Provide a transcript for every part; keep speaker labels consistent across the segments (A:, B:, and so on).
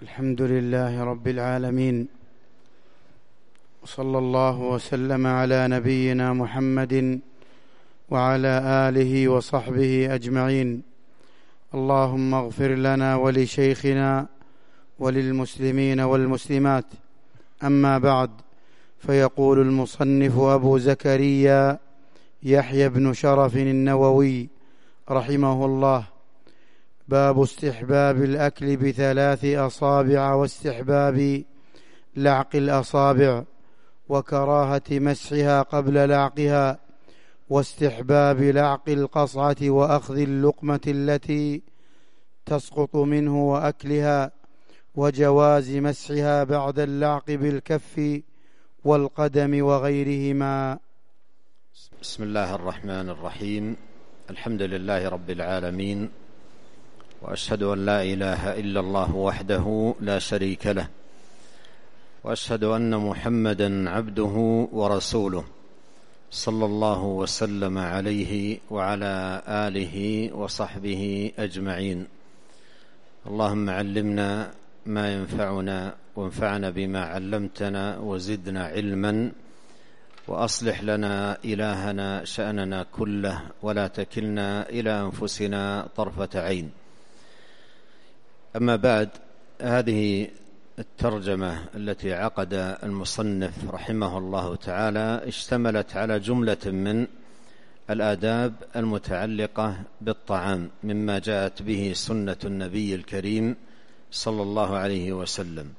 A: الحمد لله رب العالمين، صلى الله وسلم على نبينا محمد وعلى آله وصحبه أجمعين. اللهم اغفر لنا ولشيخنا وللمسلمين والمسلمات. أما بعد، فيقول المصنف أبو زكريا يحيى بن شرف النووي رحمه الله: باب استحباب الأكل بثلاث أصابع، واستحباب لعق الأصابع، وكراهة مسحها قبل لعقها، واستحباب لعق القصعة وأخذ اللقمة التي تسقط منه وأكلها، وجواز مسحها بعد اللعق بالكف والقدم وغيرهما.
B: بسم الله الرحمن الرحيم. الحمد لله رب العالمين، وأشهد أن لا إله إلا الله وحده لا شريك له، وأشهد أن محمدا عبده ورسوله، صلى الله وسلم عليه وعلى آله وصحبه أجمعين. اللهم علمنا ما ينفعنا، وانفعنا بما علمتنا، وزدنا علما، وأصلح لنا إلهنا شأننا كله، ولا تكلنا إلى أنفسنا طرفة عين. أما بعد، هذه الترجمة التي عقد المصنف رحمه الله تعالى اشتملت على جملة من الآداب المتعلقة بالطعام مما جاءت به سنة النبي الكريم صلى الله عليه وسلم.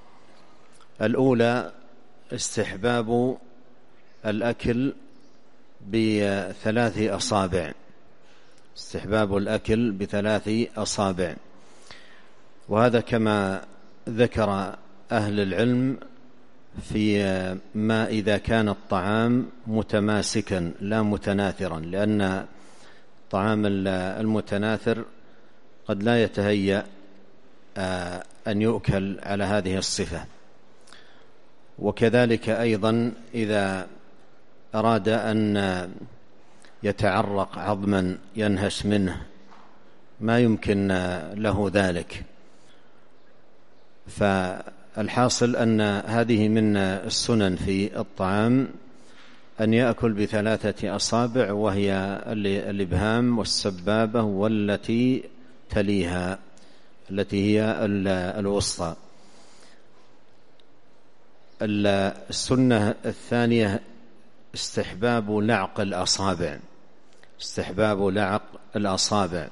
B: الأولى استحباب الأكل بثلاث أصابع، استحباب الأكل بثلاث أصابع، وهذا كما ذكر أهل العلم في ما إذا كان الطعام متماسكا لا متناثرا، لأن الطعام المتناثر قد لا يتهيأ أن يؤكل على هذه الصفة. وكذلك أيضا إذا أراد أن يتعرق عظما ينهش منه ما يمكن له ذلك. فالحاصل أن هذه من السنن في الطعام أن يأكل بثلاثة أصابع، وهي الإبهام والسبابة والتي تليها التي هي الوسطى. السنة الثانية استحباب لعق الأصابع، استحباب لعق الأصابع.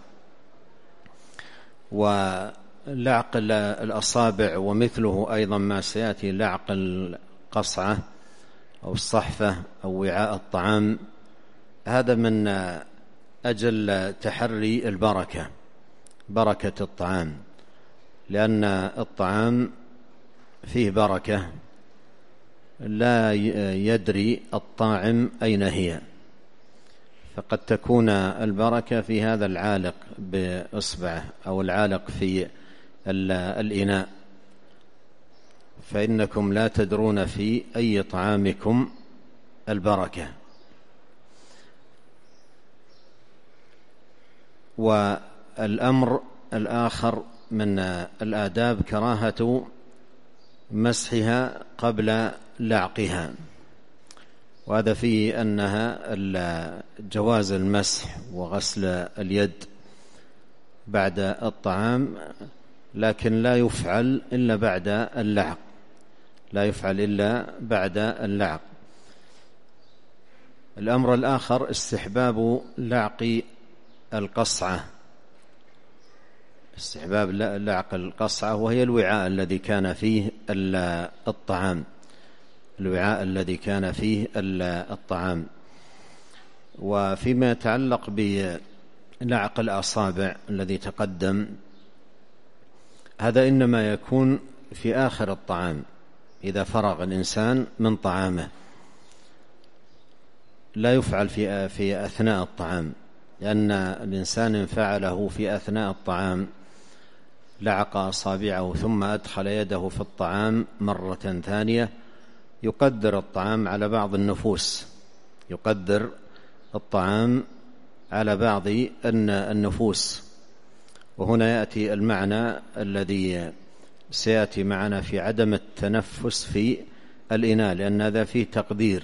B: ولعق الأصابع ومثله أيضا ما سيأتي لعق القصعة أو الصحفة أو وعاء الطعام، هذا من أجل تحري البركة، بركة الطعام، لأن الطعام فيه بركة لا يدري الطاعم أين هي، فقد تكون البركة في هذا العالق بإصبعه أو العالق في الإناء، فإنكم لا تدرون في أي طعامكم البركة. والأمر الآخر من الآداب كراهة مسحها قبل لعقها، وهذا فيه أنها جواز المسح وغسل اليد بعد الطعام، لكن لا يفعل إلا بعد اللعق، لا يفعل إلا بعد اللعق. الأمر الآخر استحباب لعق القصعة، استحباب لعق القصعة، وهي الوعاء الذي كان فيه الطعام، الوعاء الذي كان فيه الطعام. وفيما يتعلق بلعق الأصابع الذي تقدم، هذا إنما يكون في آخر الطعام إذا فرغ الإنسان من طعامه، لا يفعل في أثناء الطعام، لأن الإنسان إن فعله في أثناء الطعام لعق أصابعه ثم أدخل يده في الطعام مرة ثانية يقدر الطعام على بعض النفوس، يقدر الطعام على بعض النفوس. وهنا يأتي المعنى الذي سيأتي معنا في عدم التنفس في الإناء، لأن هذا فيه تقدير.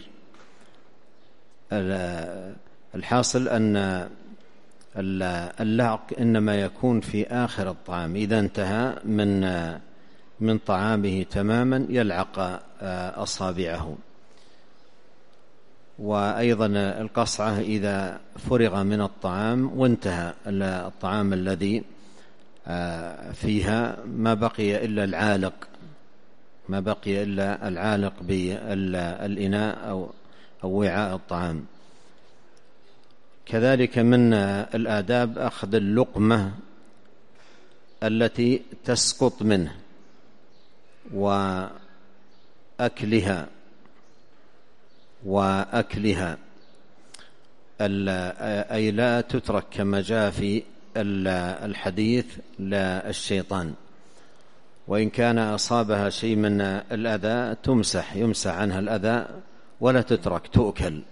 B: الحاصل أن اللعق إنما يكون في آخر الطعام، إذا انتهى من طعامه تماما يلعق أصابعه. وأيضا القصعة إذا فرغ من الطعام وانتهى الطعام الذي فيها، ما بقي إلا العالق بالإناء أو وعاء الطعام. كذلك من الآداب أخذ اللقمة التي تسقط منه وأكلها أي لا تترك كما جاء في الحديث للشيطان، وإن كان أصابها شيء من الأذى يمسح عنها الأذى ولا تترك تؤكل.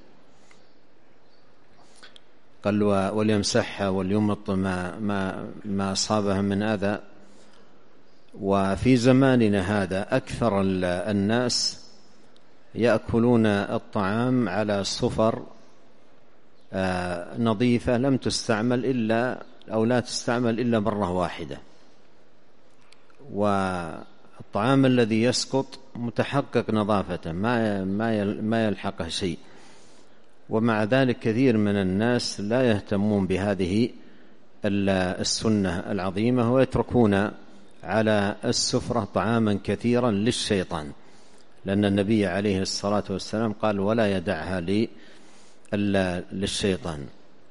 B: قال وليمسحها وليمط ما أصابها من أذى. وفي زماننا هذا أكثر الناس يأكلون الطعام على صفر نظيفة لم تستعمل لا تستعمل إلا مرة واحدة، والطعام الذي يسقط متحقق نظافته ما يلحقه شيء. ومع ذلك كثير من الناس لا يهتمون بهذه السنة العظيمة، ويتركون على السفرة طعاما كثيرا للشيطان، لأن النبي عليه الصلاة والسلام قال ولا يدعها للشيطان.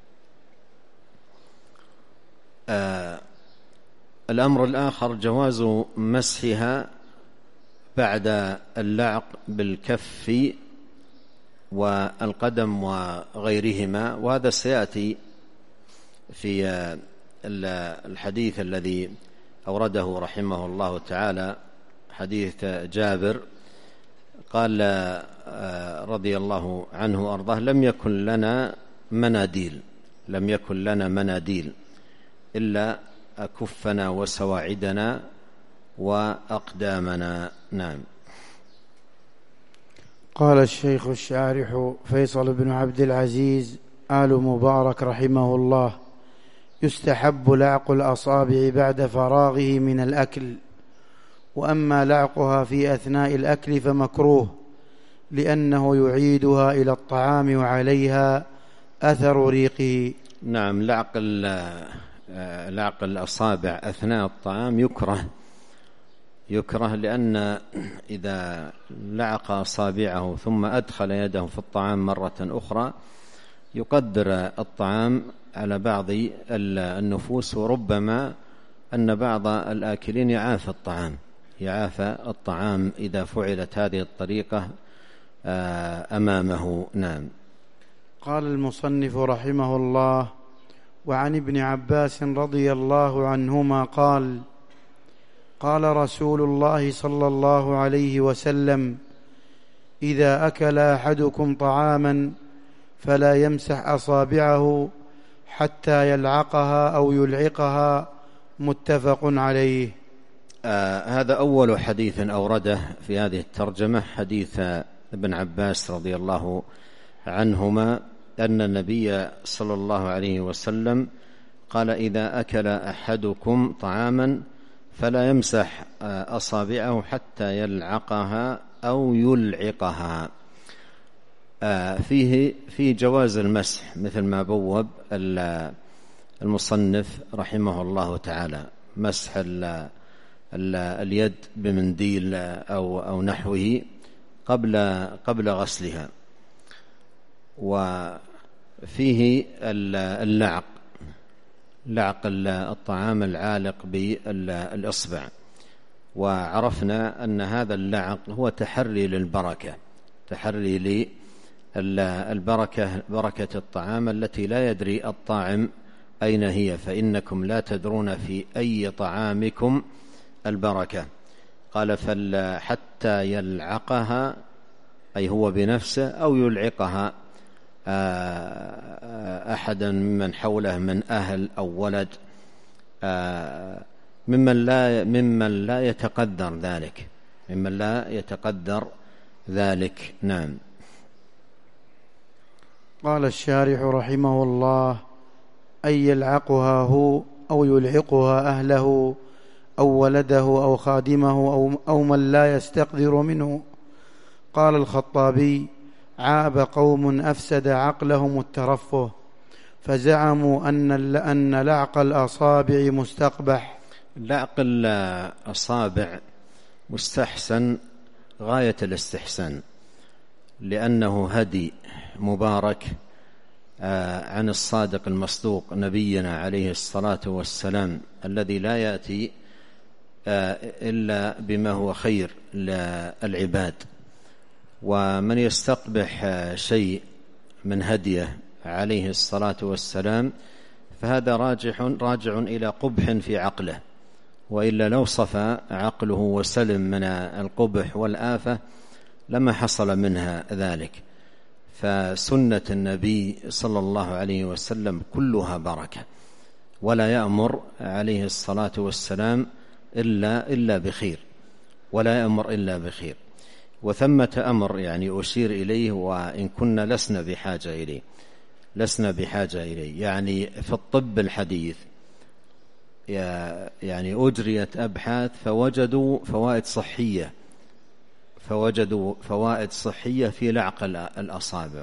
B: الأمر الآخر جواز مسحها بعد اللعق بالكف والقدم وغيرهما، وهذا سيأتي في الحديث الذي أورده رحمه الله تعالى، حديث جابر قال رضي الله عنه وأرضاه لم يكن لنا مناديل إلا أكفنا وسواعدنا وأقدامنا. نعم.
A: قال الشيخ الشارح فيصل بن عبد العزيز آل مبارك رحمه الله: يستحب لعق الأصابع بعد فراغه من الأكل، وأما لعقها في أثناء الأكل فمكروه، لأنه يعيدها إلى الطعام وعليها أثر ريقه.
B: نعم. لعق الأصابع أثناء الطعام يكره، لأن إذا لعق أصابعه ثم أدخل يده في الطعام مرة أخرى يقدر الطعام على بعض النفوس، وربما أن بعض الآكلين يعافى الطعام إذا فعلت هذه الطريقة أمامه. نعم.
A: قال المصنف رحمه الله: وعن ابن عباس رضي الله عنهما قال: قال رسول الله صلى الله عليه وسلم: إذا أكل أحدكم طعاما فلا يمسح أصابعه حتى يلعقها أو يلعقها. متفق عليه.
B: هذا أول حديث أورده في هذه الترجمة، حديث ابن عباس رضي الله عنهما أن النبي صلى الله عليه وسلم قال: إذا أكل أحدكم طعاما فلا يمسح أصابعه حتى يلعقها أو يلعقها. فيه جواز المسح مثل ما بوب المصنف رحمه الله تعالى، مسح اليد بمنديل أو نحوه قبل غسلها. وفيه لعق الطعام العالق بالإصبع، وعرفنا أن هذا اللعق هو تحري للبركة، تحري للبركة، بركة الطعام التي لا يدري الطاعم أين هي، فإنكم لا تدرون في أي طعامكم البركة. قال: حتى يلعقها، أي هو بنفسه، أو يلعقها أحدا ممن حوله من أهل أو ولد، ممن لا يتقدر ذلك، ممن لا يتقدر ذلك. نعم.
A: قال الشارح رحمه الله: أي يلعقها هو أو يلعقها أهله أو ولده أو خادمه أو من لا يستقدر منه. قال الخطابي: عاب قوم أفسد عقلهم الترفه، فزعموا أن لعق الأصابع مستقبح.
B: لعق الأصابع مستحسن غاية الاستحسان، لأنه هدي مبارك عن الصادق المصدوق نبينا عليه الصلاة والسلام، الذي لا يأتي إلا بما هو خير للعباد. ومن يستقبح شيء من هديه عليه الصلاة والسلام فهذا راجع إلى قبح في عقله، وإلا لو صفى عقله وسلم من القبح والآفة لما حصل منها ذلك. فسنة النبي صلى الله عليه وسلم كلها بركة، ولا يأمر عليه الصلاة والسلام إلا بخير، ولا يأمر إلا بخير. وثمة أمر يعني أشير إليه وإن كنا لسنا بحاجة إليه، يعني في الطب الحديث يعني أجريت أبحاث فوجدوا فوائد صحية في لعق الأصابع،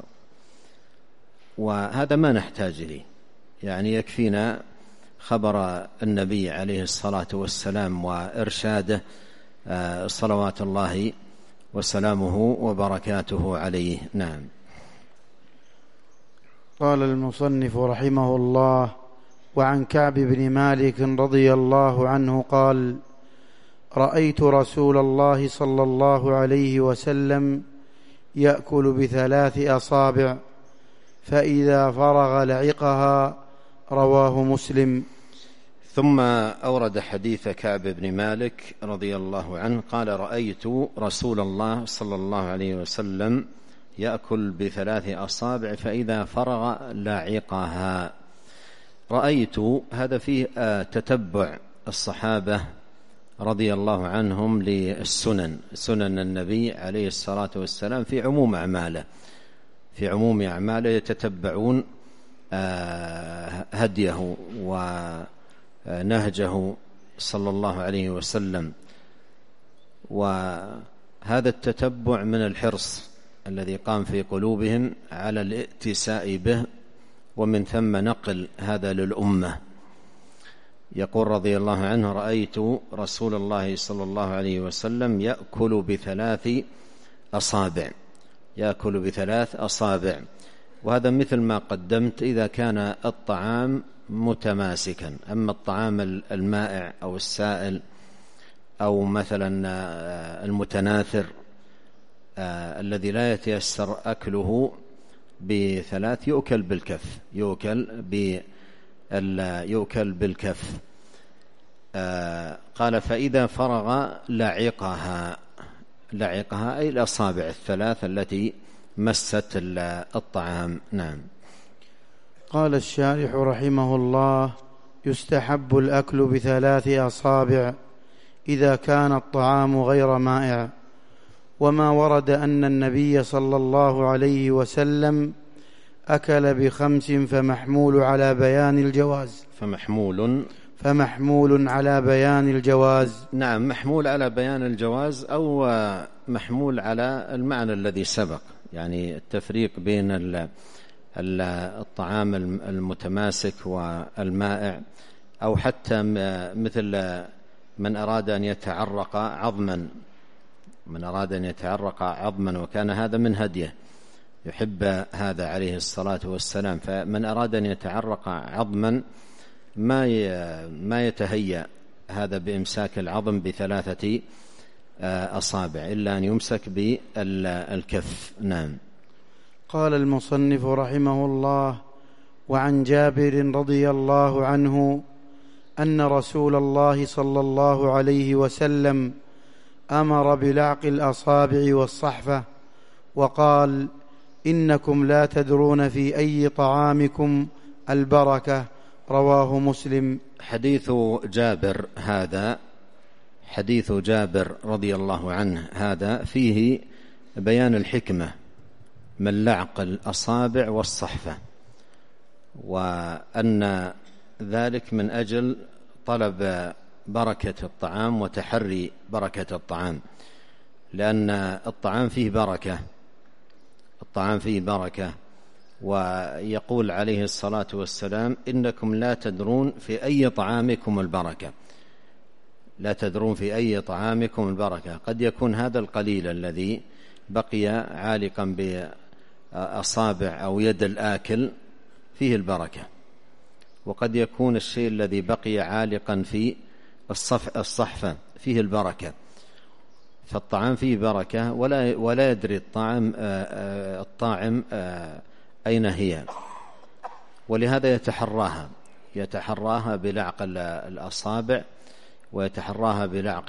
B: وهذا ما نحتاج إليه، يعني يكفينا خبر النبي عليه الصلاة والسلام وإرشاده صلوات الله وسلامه وبركاته عليه. نعم.
A: قال المصنف رحمه الله: وعن كعب بن مالك رضي الله عنه قال: رأيت رسول الله صلى الله عليه وسلم يأكل ب3 أصابع، فإذا فرغ لعقها. رواه مسلم.
B: ثم أورد حديث كعب بن مالك رضي الله عنه قال: رأيت رسول الله صلى الله عليه وسلم يأكل ب3 أصابع فإذا فرغ لعقها. رأيت هذا فيه تتبع الصحابة رضي الله عنهم سنن النبي عليه الصلاة والسلام في عموم أعماله يتتبعون هديه ونهجه صلى الله عليه وسلم. وهذا التتبع من الحرص الذي قام في قلوبهم على الائتساء به، ومن ثم نقل هذا للأمة. يقول رضي الله عنه: رأيت رسول الله صلى الله عليه وسلم يأكل ب3 أصابع. وهذا مثل ما قدمت إذا كان الطعام متماسكا. أما الطعام المائع أو السائل أو مثلا المتناثر الذي لا يتيسر أكله ب3 يؤكل بالكف. قال: فإذا فرغ لعقها أي الأصابع 3 التي مست الطعام. نعم.
A: قال الشارح رحمه الله: يستحب الأكل ب3 أصابع إذا كان الطعام غير مائع. وما ورد أن النبي صلى الله عليه وسلم أكل ب5 فمحمول على بيان الجواز. فمحمول على بيان الجواز.
B: نعم، محمول على بيان الجواز أو محمول على المعنى الذي سبق، يعني التفريق بين الطعام المتماسك والمائع، أو حتى مثل من أراد أن يتعرق عظما وكان هذا من هديه، يحب هذا عليه الصلاة والسلام. فمن أراد أن يتعرق عظما ما يتهيأ هذا بإمساك العظم ب3 أصابع إلا أن يمسك بالكف. نعم.
A: قال المصنف رحمه الله: وعن جابر رضي الله عنه أن رسول الله صلى الله عليه وسلم أمر بلعق الأصابع والصحفة، وقال: إنكم لا تدرون في أي طعامكم البركة، رواه مسلم.
B: حديث جابر هذا، حديث جابر رضي الله عنه هذا، فيه بيان الحكمة من لعق الأصابع والصحفة، وأن ذلك من أجل طلب بركة الطعام وتحري بركة الطعام، لأن الطعام فيه بركة، الطعام فيه بركة. ويقول عليه الصلاة والسلام: إنكم لا تدرون في أي طعامكم البركة، لا تدرون في أي طعامكم البركة. قد يكون هذا القليل الذي بقي عالقا بأصابع أو يد الآكل فيه البركة، وقد يكون الشيء الذي بقي عالقا في الصحفة فيه البركة. فالطعام فيه بركة، ولا يدري الطاعم أين هي، ولهذا يتحراها بلعق الأصابع، ويتحراها بلعق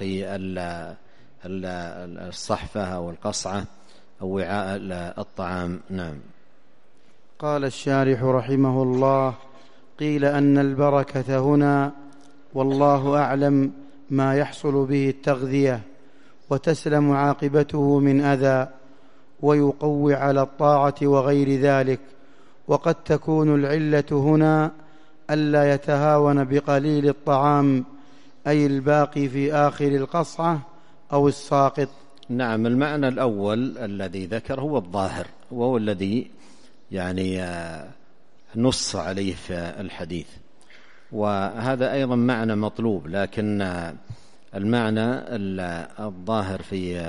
B: الصحفة أو القصعة أو وعاء الطعام. نعم.
A: قال الشارح رحمه الله: قيل أن البركة هنا والله أعلم ما يحصل به التغذية وتسلم عاقبته من أذى، ويقوي على الطاعة وغير ذلك. وقد تكون العلة هنا ألا يتهاون بقليل الطعام، أي الباقي في آخر القصعة أو الساقط.
B: نعم، المعنى الأول الذي ذكر هو الظاهر، وهو الذي يعني نص عليه في الحديث، وهذا أيضا معنى مطلوب، لكن المعنى الظاهر في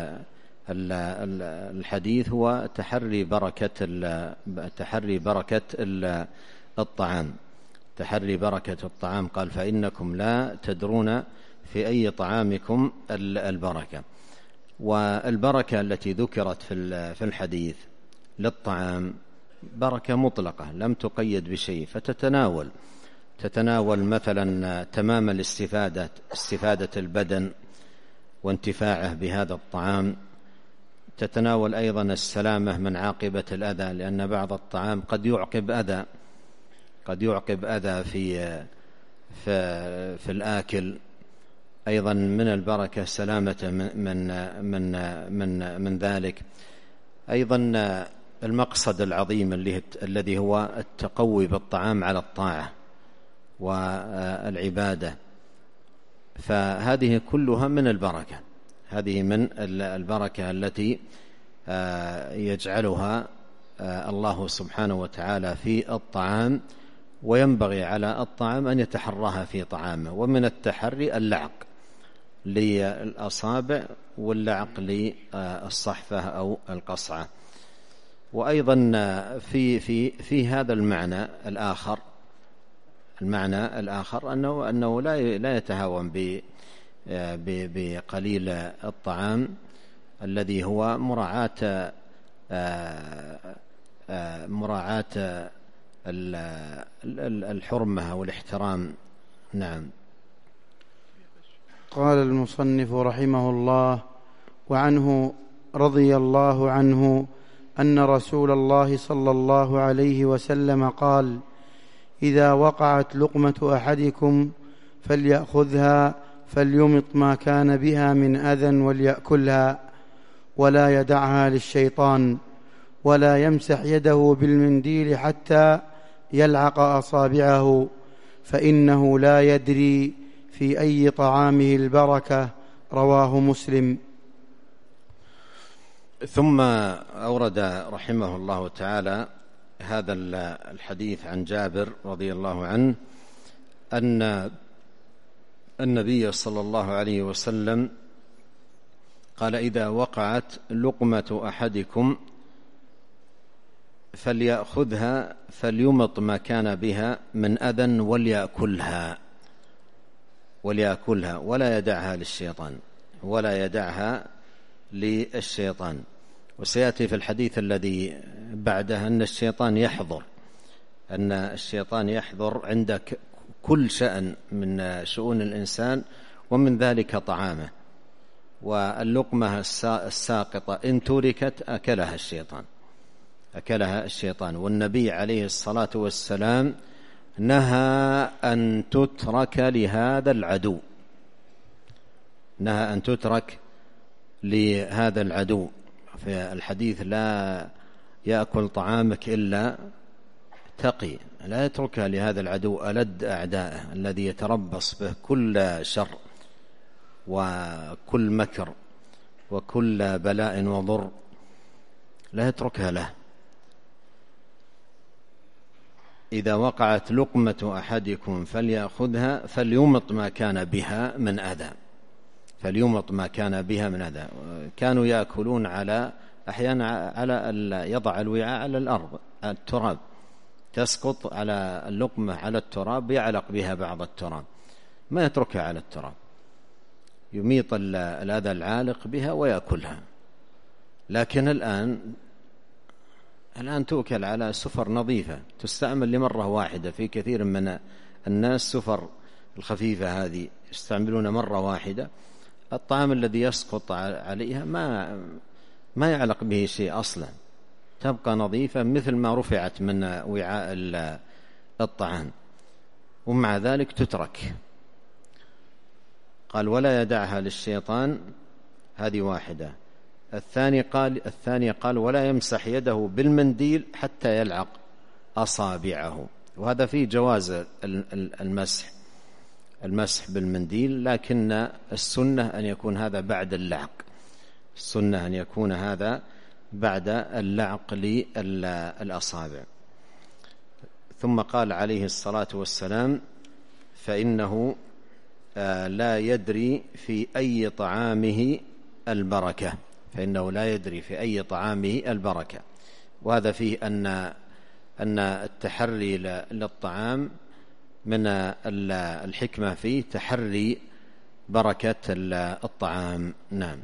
B: الحديث هو تحري بركة الطعام، تحري بركة الطعام. قال: فإنكم لا تدرون في أي طعامكم البركة. والبركة التي ذكرت في الحديث للطعام بركة مطلقة لم تقيد بشيء، تتناول مثلا تمام استفادة البدن وانتفاعه بهذا الطعام، تتناول أيضا السلامة من عاقبة الأذى، لأن بعض الطعام قد يعقب أذى في الآكل. أيضا من البركة سلامة من ذلك. أيضا المقصد العظيم الذي هو التقوي بالطعام على الطاعة والعبادة، فهذه كلها من البركة، هذه من البركة التي يجعلها الله سبحانه وتعالى في الطعام، وينبغي على الطعام أن يتحراها في طعامه. ومن التحري اللعق للأصابع واللعق للصحفة أو القصعة. وأيضا في هذا المعنى الآخر أنه لا يتهاون بقليل الطعام الذي هو مراعاة الحرمة والاحترام. نعم.
A: قال المصنف رحمه الله: وعنه رضي الله عنه أن رسول الله صلى الله عليه وسلم قال: إذا وقعت لقمة أحدكم فليأخذها فليمط ما كان بها من أذى وليأكلها، ولا يدعها للشيطان، ولا يمسح يده بالمنديل حتى يلعق أصابعه، فإنه لا يدري في أي طعامه البركة. رواه مسلم.
B: ثم أورد رحمه الله تعالى هذا الحديث عن جابر رضي الله عنه أن النبي صلى الله عليه وسلم قال: إذا وقعت لقمة أحدكم فليأخذها فليمط ما كان بها من أذى وليأكلها ولا يدعها للشيطان. وسيأتي في الحديث الذي بعده أن الشيطان يحضر عند كل شأن من شؤون الإنسان، ومن ذلك طعامه. واللقمة الساقطة إن تركت أكلها الشيطان. والنبي عليه الصلاة والسلام نهى أن تترك لهذا العدو، نهى أن تترك لهذا العدو. في الحديث: لا يأكل طعامك إلا تقي، لا يتركها لهذا العدو ألد أعدائه الذي يتربص به كل شر وكل مكر وكل بلاء وضر، لا يتركها له. إذا وقعت لقمة أحدكم فليأخذها فليمط ما كان بها من أذى، فليمط ما كان بها من أذى. كانوا يأكلون أحيانا على يضع الوعاء على الأرض، التراب، تسقط على اللقمة على التراب، يعلق بها بعض التراب، ما يتركها على التراب، يميط الأذى العالق بها ويأكلها. لكن الآن تؤكل على سفر نظيفة تستعمل لمرة واحدة. في كثير من الناس سفر الخفيفة هذه يستعملون مرة واحدة، الطعام الذي يسقط عليها ما يعلق به شيء أصلا، تبقى نظيفة مثل ما رفعت من وعاء الطعام، ومع ذلك تترك. قال: ولا يدعها للشيطان، هذه واحدة. الثانية قال: ولا يمسح يده بالمنديل حتى يلعق أصابعه. وهذا فيه جواز المسح بالمنديل، لكن السنة أن يكون هذا بعد اللعق، السنة أن يكون هذا بعد اللعق للأصابع. ثم قال عليه الصلاة والسلام: فإنه لا يدري في أي طعامه البركة، فإنه لا يدري في أي طعامه البركة. وهذا فيه أن التحري للطعام من الحكمة فيه تحري بركة الطعام. نعم.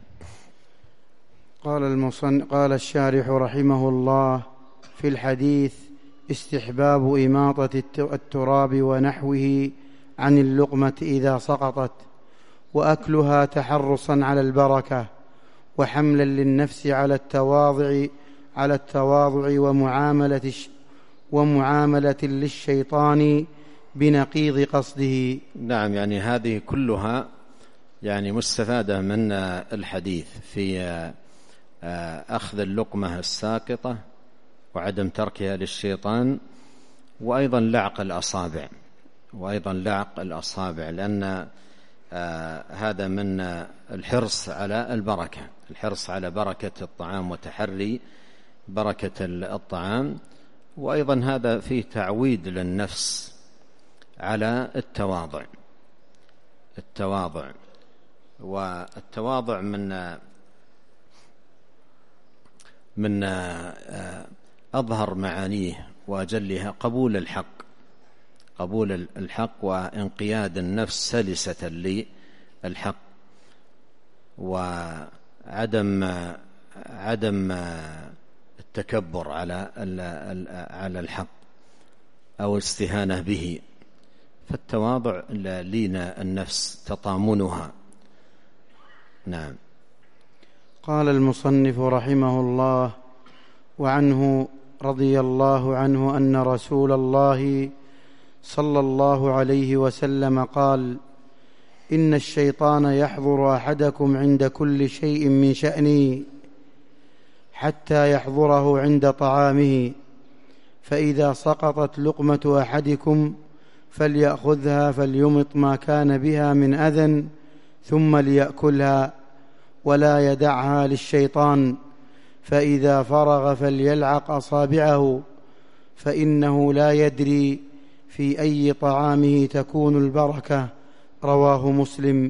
A: قال الشارح رحمه الله في الحديث: استحباب إماطة التراب ونحوه عن اللقمة إذا سقطت، وأكلها تحرصا على البركة، وحملا للنفس على التواضع ومعاملة للشيطان بنقيض قصده.
B: نعم، يعني هذه كلها يعني مستفادة من الحديث في أخذ اللقمة الساقطة وعدم تركها للشيطان، وأيضا لعق الأصابع، لأن هذا من الحرص على البركة، الحرص على بركة الطعام وتحري بركة الطعام. وأيضا هذا فيه تعويد للنفس على التواضع، والتواضع من أظهر معانيه وأجلها قبول الحق وانقياد النفس سلسة للحق، وعدم التكبر على الحق أو الاستهانة به. فالتواضع لين النفس تطامنها. نعم.
A: قال المصنف رحمه الله: وعنه رضي الله عنه أن رسول الله صلى الله عليه وسلم قال: إن الشيطان يحضر أحدكم عند كل شيء من شأنه حتى يحضره عند طعامه، فإذا سقطت لقمة أحدكم فليأخذها فليمط ما كان بها من أذى ثم ليأكلها، ولا يدعها للشيطان، فإذا فرغ فليلعق أصابعه، فإنه لا يدري في أي طعامه تكون البركة. رواه مسلم.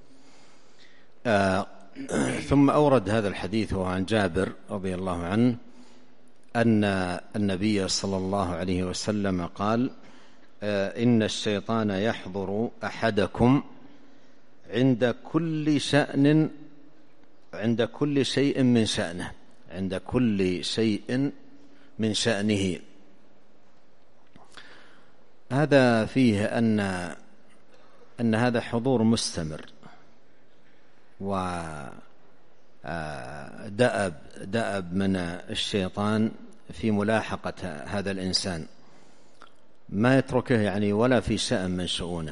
B: ثم أورد هذا الحديث عن جابر رضي الله عنه أن النبي صلى الله عليه وسلم قال: إن الشيطان يحضر أحدكم عند كل شيء من شأنه. هذا فيه أن هذا حضور مستمر ودأب من الشيطان في ملاحقة هذا الإنسان، ما يتركه يعني ولا في شأن من شؤونه،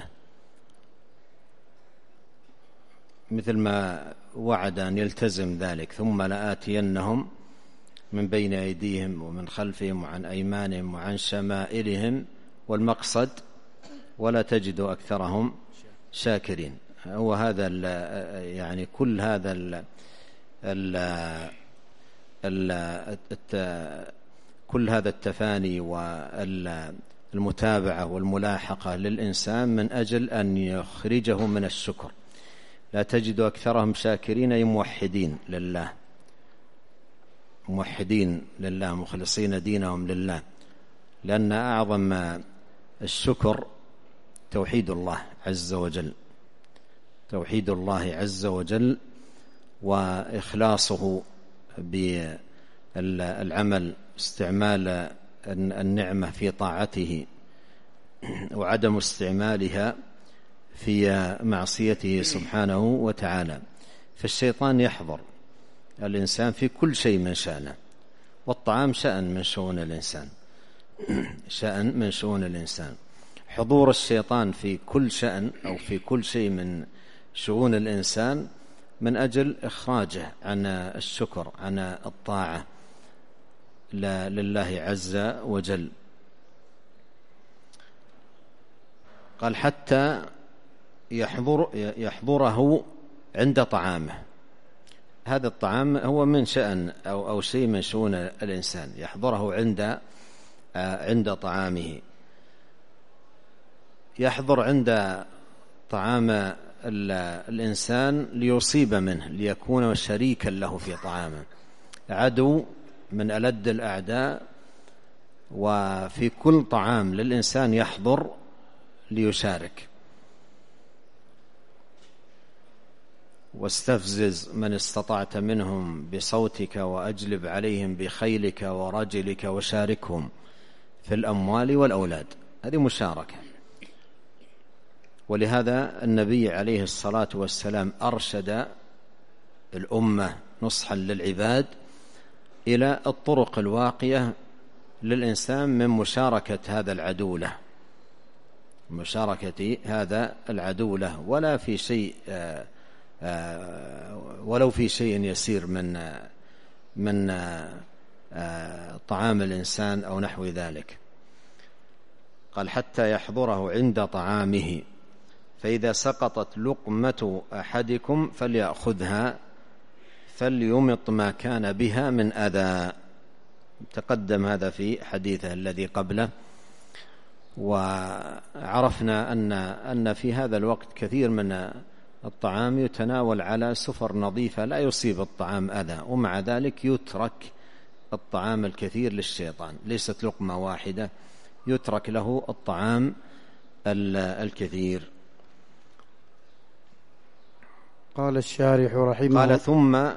B: مثل ما وعد أن يلتزم ذلك: ثم لآتينهم من بين أيديهم ومن خلفهم وعن أيمانهم وعن شمائلهم، والمقصد ولا تجد أكثرهم شاكرين. هو هذا يعني كل هذا كل هذا التفاني والمتابعة والملاحقة للإنسان من أجل أن يخرجه من الشكر. لا تجد أكثرهم شاكرين، أي موحدين لله، موحدين لله، مخلصين دينهم لله، لأن أعظم الشكر توحيد الله عز وجل، توحيد الله عز وجل وإخلاصه بالعمل، استعمال النعمة في طاعته وعدم استعمالها في معصيته سبحانه وتعالى. فالشيطان يحضر الإنسان في كل شيء من شأنه، والطعام شأن من شؤون الإنسان، شأن من شؤون الإنسان. حضور الشيطان في كل شأن أو في كل شيء من شؤون الإنسان من أجل إخراجه عن الشكر، عن الطاعة لله عز وجل. قال: حتى يحضره عند طعامه. هذا الطعام هو من شأن أو شيء من شؤون الإنسان، يحضره عند طعامه. يحضر عند طعام الإنسان ليصيب منه، ليكون شريكا له في طعامه. عدو من ألد الأعداء، وفي كل طعام للإنسان يحضر ليشارك. واستفزز من استطعت منهم بصوتك وأجلب عليهم بخيلك ورجلك وشاركهم في الأموال والأولاد. هذه مشاركة. ولهذا النبي عليه الصلاة والسلام أرشد الأمة نصحا للعباد إلى الطرق الواقية للإنسان من مشاركة هذا العدو له، مشاركة هذا العدو له، ولا في شيء ولو في شيء يسير من طعام الإنسان أو نحو ذلك. قال: حتى يحضره عند طعامه، فإذا سقطت لقمة أحدكم فليأخذها فليمط ما كان بها من أذى. تقدم هذا في حديثه الذي قبله. وعرفنا أن في هذا الوقت كثير من الطعام يتناول على سفر نظيفة لا يصيب الطعام أذى، ومع ذلك يترك الطعام الكثير للشيطان، ليست لقمة واحدة، يترك له الطعام الكثير.
A: قال الشارح رحمه:
B: قال: ثم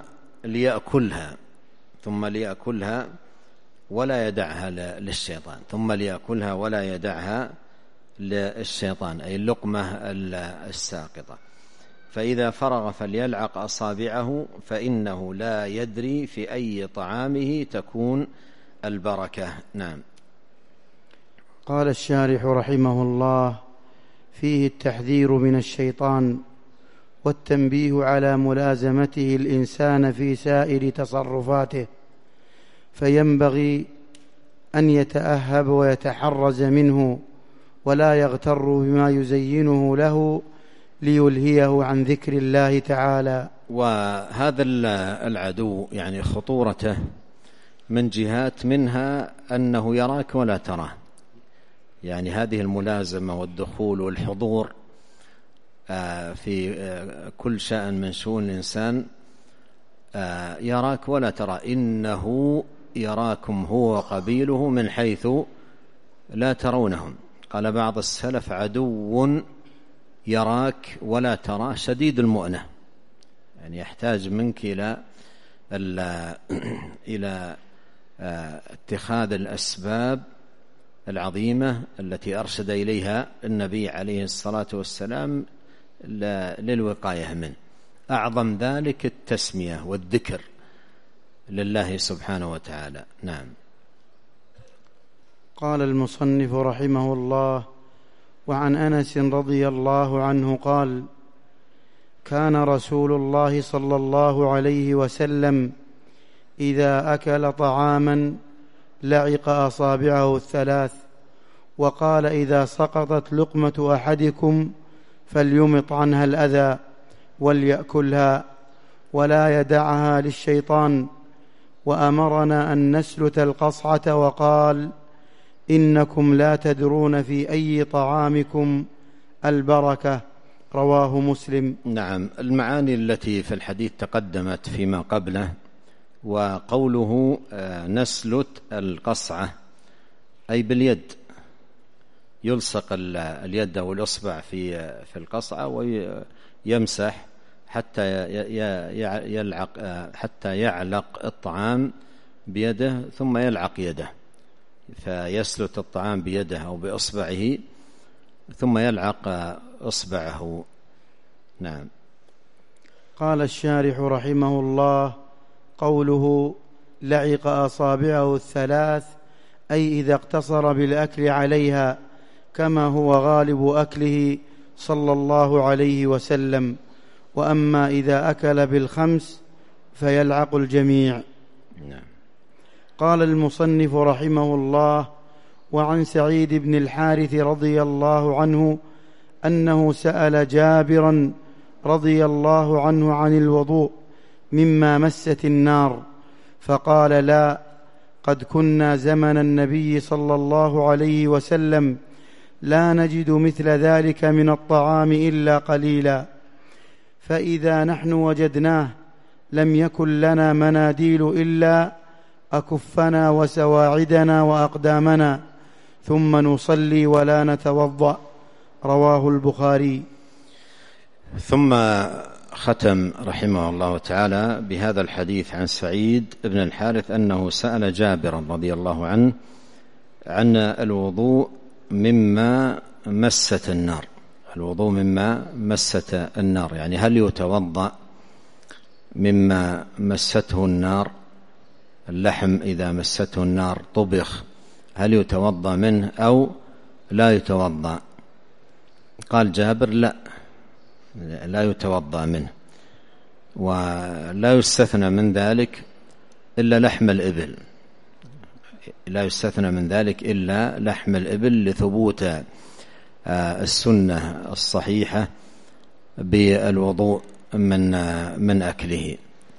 B: ليأكلها ولا يدعها للشيطان. ثم ليأكلها ولا يدعها للشيطان، أي اللقمة الساقطة. فإذا فرغ فليلعق أصابعه، فإنه لا يدري في أي طعامه تكون البركة. نعم.
A: قال الشارح رحمه الله: فيه التحذير من الشيطان والتنبيه على ملازمته الإنسان في سائر تصرفاته، فينبغي أن يتأهب ويتحرز منه، ولا يغتر بما يزينه له ليلهيه عن ذكر الله تعالى.
B: وهذا العدو يعني خطورته من جهات، منها أنه يراك ولا تراه، يعني هذه الملازمة والدخول والحضور في كل شأن من شؤون الإنسان، يراك ولا ترى. إنه يراكم هو وقبيله من حيث لا ترونهم. قال بعض السلف: عدو يراك ولا تراه شديد المؤنة، يعني يحتاج منك إلى اتخاذ الأسباب العظيمة التي أرشد إليها النبي عليه الصلاة والسلام للوقاية منه. أعظم ذلك التسمية والذكر لله سبحانه وتعالى. نعم.
A: قال المصنف رحمه الله: وعن أنس رضي الله عنه قال: كان رسول الله صلى الله عليه وسلم إذا أكل طعاما لعق أصابعه الثلاث، وقال: إذا سقطت لقمة أحدكم فليمط عنها الأذى وليأكلها ولا يدعها للشيطان، وأمرنا أن نسلت القصعة، وقال: إنكم لا تدرون في أي طعامكم البركة. رواه مسلم.
B: نعم. المعاني التي في الحديث تقدمت فيما قبله. وقوله نسلت القصعة أي باليد، يلصق اليد أو الأصبع في القصعة ويمسح حتى يعلق الطعام بيده، ثم يلعق يده، فيسلت الطعام بيده أو بإصبعه ثم يلعق إصبعه. نعم.
A: قال الشارح رحمه الله: قوله لعق أصابعه الثلاث أي إذا اقتصر بالأكل عليها، كما هو غالب أكله صلى الله عليه وسلم، وأما إذا أكل بالخمس فيلعق الجميع.
B: نعم.
A: قال المصنف رحمه الله: وعن سعيد بن الحارث رضي الله عنه أنه سأل جابرا رضي الله عنه عن الوضوء مما مست النار، فقال: لا، قد كنا زمن النبي صلى الله عليه وسلم لا نجد مثل ذلك من الطعام إلا قليلا، فإذا نحن وجدناه لم يكن لنا مناديل إلا أكفنا وسواعدنا وأقدامنا، ثم نصلي ولا نتوضأ. رواه البخاري.
B: ثم ختم رحمه الله تعالى بهذا الحديث عن سعيد بن الحارث أنه سأل جابر رضي الله عنه عن الوضوء مما مست النار. الوضوء مما مست النار، يعني هل يتوضأ مما مسته النار؟ اللحم إذا مسته النار طبخ، هل يتوضأ منه أو لا يتوضأ؟ قال جابر: لا يتوضأ منه، ولا يستثنى من ذلك إلا لحم الإبل، لا يستثنى من ذلك إلا لحم الإبل لثبوت السنة الصحيحة بالوضوء من أكله.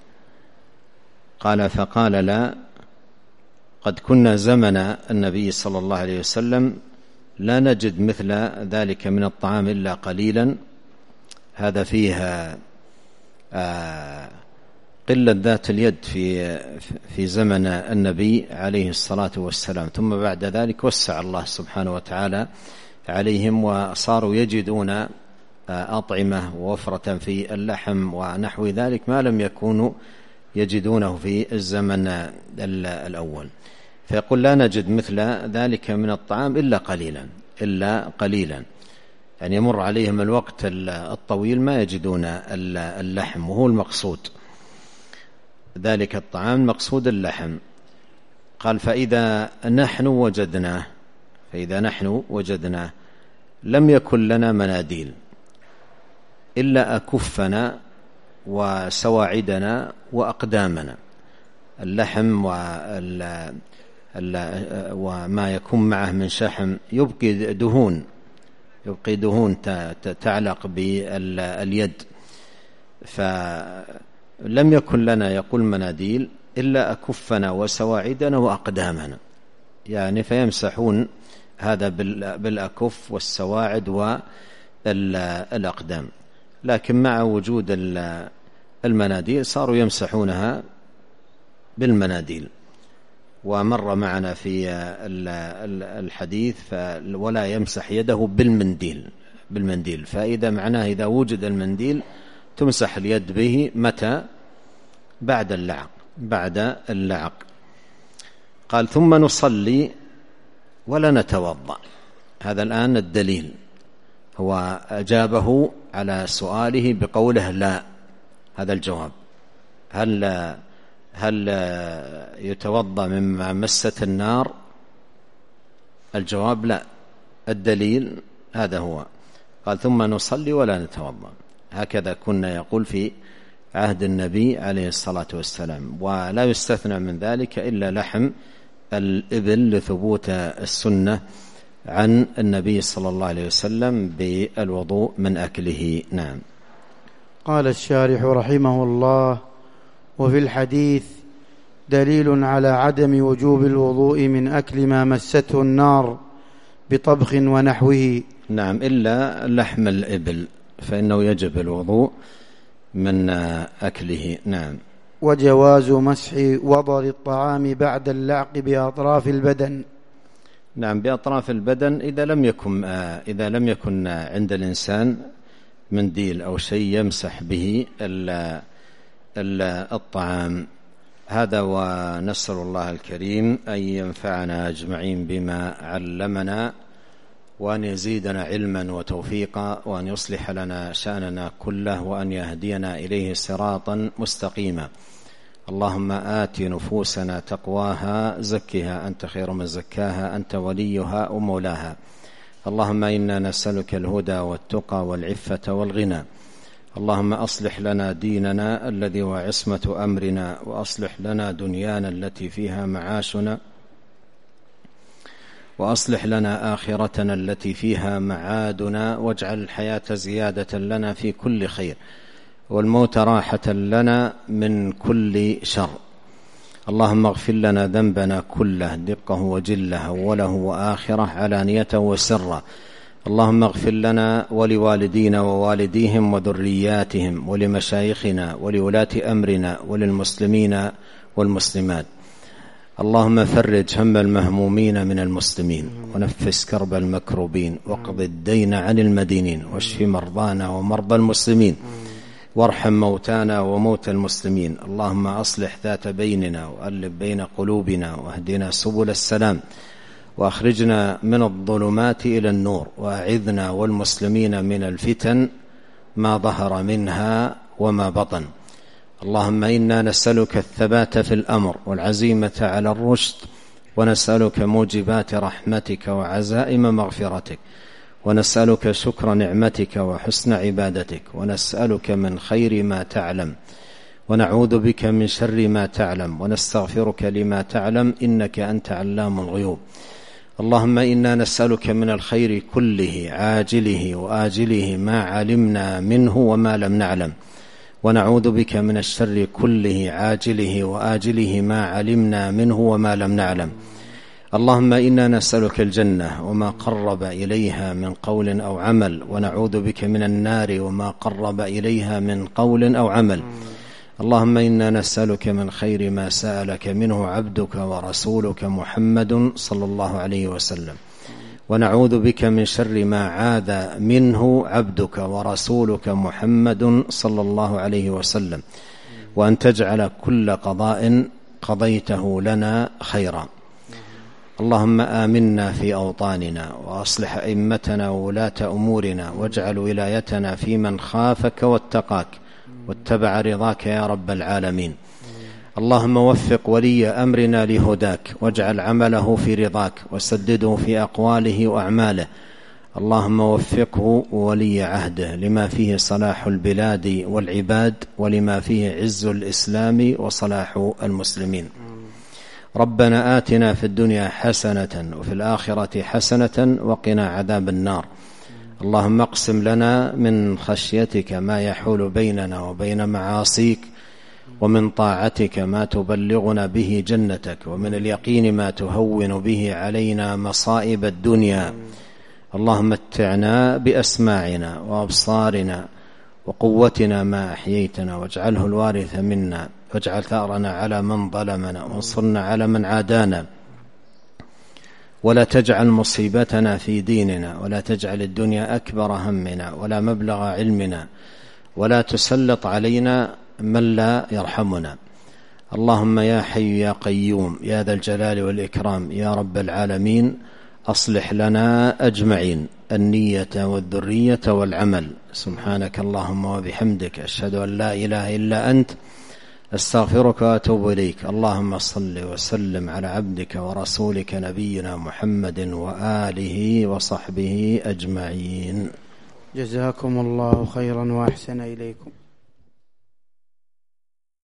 B: قال: فقال: لا، قد كنا زمن النبي صلى الله عليه وسلم لا نجد مثل ذلك من الطعام إلا قليلا. هذا فيها قلة ذات اليد في زمن النبي عليه الصلاة والسلام، ثم بعد ذلك وسع الله سبحانه وتعالى عليهم وصاروا يجدون أطعمة ووفرة في اللحم ونحو ذلك ما لم يكونوا يجدونه في الزمن الأول. فيقول: لا نجد مثل ذلك من الطعام إلا قليلا، يعني يمر عليهم الوقت الطويل ما يجدون اللحم، وهو المقصود ذلك الطعام، مقصود اللحم. قال: فإذا نحن وجدناه لم يكن لنا مناديل إلا أكفنا وسواعدنا وأقدامنا. اللحم وما يكون معه من شحم يبقي دهون تعلق باليد، فلم يكن لنا يقول مناديل إلا أكفنا وسواعدنا وأقدامنا، يعني فيمسحون هذا بالأكف والسواعد والأقدام، لكن مع وجود المناديل صاروا يمسحونها بالمناديل. ومر معنا في الحديث: ولا يمسح يده بالمنديل، فإذا معناه إذا وجد المنديل تمسح اليد به. متى؟ بعد اللعق. قال: ثم نصلي ولا نتوضأ. هذا الآن الدليل، هو أجابه على سؤاله بقوله لا. هذا الجواب: هل يتوضأ مما مست النار؟ الجواب لا، الدليل هذا هو، قال ثم نصلي ولا نتوضأ. هكذا كنا يقول في عهد النبي عليه الصلاة والسلام، ولا يستثنى من ذلك إلا لحم الإبل لثبوت السنة عن النبي صلى الله عليه وسلم بالوضوء من أكله. نعم.
A: قال الشارح رحمه الله: وفي الحديث دليل على عدم وجوب الوضوء من أكل ما مسته النار بطبخ ونحوه.
B: نعم، إلا لحم الإبل فإنه يجب الوضوء من أكله. نعم.
A: وجواز مسح وضر الطعام بعد اللعق بأطراف البدن.
B: نعم، بأطراف البدن إذا لم يكن عند الإنسان منديل أو شيء يمسح به الطعام. هذا، ونسأل الله الكريم أن ينفعنا أجمعين بما علمنا، وأن يزيدنا علما وتوفيقا، وأن يصلح لنا شأننا كله، وأن يهدينا إليه صراطا مستقيما. اللهم آت نفوسنا تقواها، زكها أنت خير من زكاها، أنت وليها ومولاها. اللهم إنا نسألك الهدى والتقى والعفة والغنى. اللهم أصلح لنا ديننا الذي هو عصمة أمرنا، وأصلح لنا دنيانا التي فيها معاشنا، وأصلح لنا آخرتنا التي فيها معادنا، واجعل الحياة زيادة لنا في كل خير، والموت راحة لنا من كل شر. اللهم اغفر لنا ذنبنا كله، دقه وجله، أوله وآخره، علانيته وسره. اللهم اغفر لنا ولوالدينا ووالديهم وذرياتهم، ولمشايخنا ولولاة أمرنا، وللمسلمين والمسلمات. اللهم فرج هم المهمومين من المسلمين، ونفس كرب المكروبين، واقض الدين عن المدينين، واشف مرضانا ومرضى المسلمين، وارحم موتانا وموتى المسلمين. اللهم أصلح ذات بيننا، وألف بين قلوبنا، واهدنا سبل السلام، وأخرجنا من الظلمات إلى النور، وأعذنا والمسلمين من الفتن ما ظهر منها وما بطن. اللهم إنا نسألك الثبات في الأمر، والعزيمة على الرشد، ونسألك موجبات رحمتك وعزائم مغفرتك، ونسألك شكر نعمتك وحسن عبادتك، ونسألك من خير ما تعلم، ونعوذ بك من شر ما تعلم، ونستغفرك لما تعلم، إنك أنت علام الغيوب. اللهم إنا نسألك من الخير كله عاجله وآجله ما علمنا منه وما لم نعلم، ونعوذ بك من الشر كله عاجله وآجله ما علمنا منه وما لم نعلم. اللهم إنا نسألك الجنة وما قرب إليها من قول أو عمل، ونعوذ بك من النار وما قرب إليها من قول أو عمل. اللهم إنا نسألك من خير ما سألك منه عبدك ورسولك محمد صلى الله عليه وسلم، ونعوذ بك من شر ما عاذ منه عبدك ورسولك محمد صلى الله عليه وسلم، وأن تجعل كل قضاء قضيته لنا خيرا. اللهم آمنا في أوطاننا، وأصلح أئمتنا وولاة أمورنا، واجعل ولايتنا في من خافك واتقاك واتبع رضاك يا رب العالمين. اللهم وفق ولي أمرنا لهداك، واجعل عمله في رضاك، وسدده في أقواله وأعماله. اللهم وفقه ولي عهده لما فيه صلاح البلاد والعباد، ولما فيه عز الإسلام وصلاح المسلمين. ربنا آتنا في الدنيا حسنة، وفي الآخرة حسنة، وقنا عذاب النار. اللهم اقسم لنا من خشيتك ما يحول بيننا وبين معاصيك، ومن طاعتك ما تبلغنا به جنتك، ومن اليقين ما تهون به علينا مصائب الدنيا. اللهم متعنا بأسماعنا وأبصارنا وقوتنا ما أحييتنا، واجعله الوارث منا، واجعل ثأرنا على من ظلمنا، وانصرنا على من عادانا، ولا تجعل مصيبتنا في ديننا، ولا تجعل الدنيا أكبر همنا ولا مبلغ علمنا، ولا تسلط علينا من لا يرحمنا. اللهم يا حي يا قيوم يا ذا الجلال والإكرام يا رب العالمين، أصلح لنا أجمعين النية والذرية والعمل. سبحانك اللهم وبحمدك، أشهد أن لا إله إلا أنت، أستغفرك وأتوب إليك. اللهم صل وسلم على عبدك ورسولك نبينا محمد وآله وصحبه أجمعين.
A: جزاكم الله خيرا وأحسن إليكم.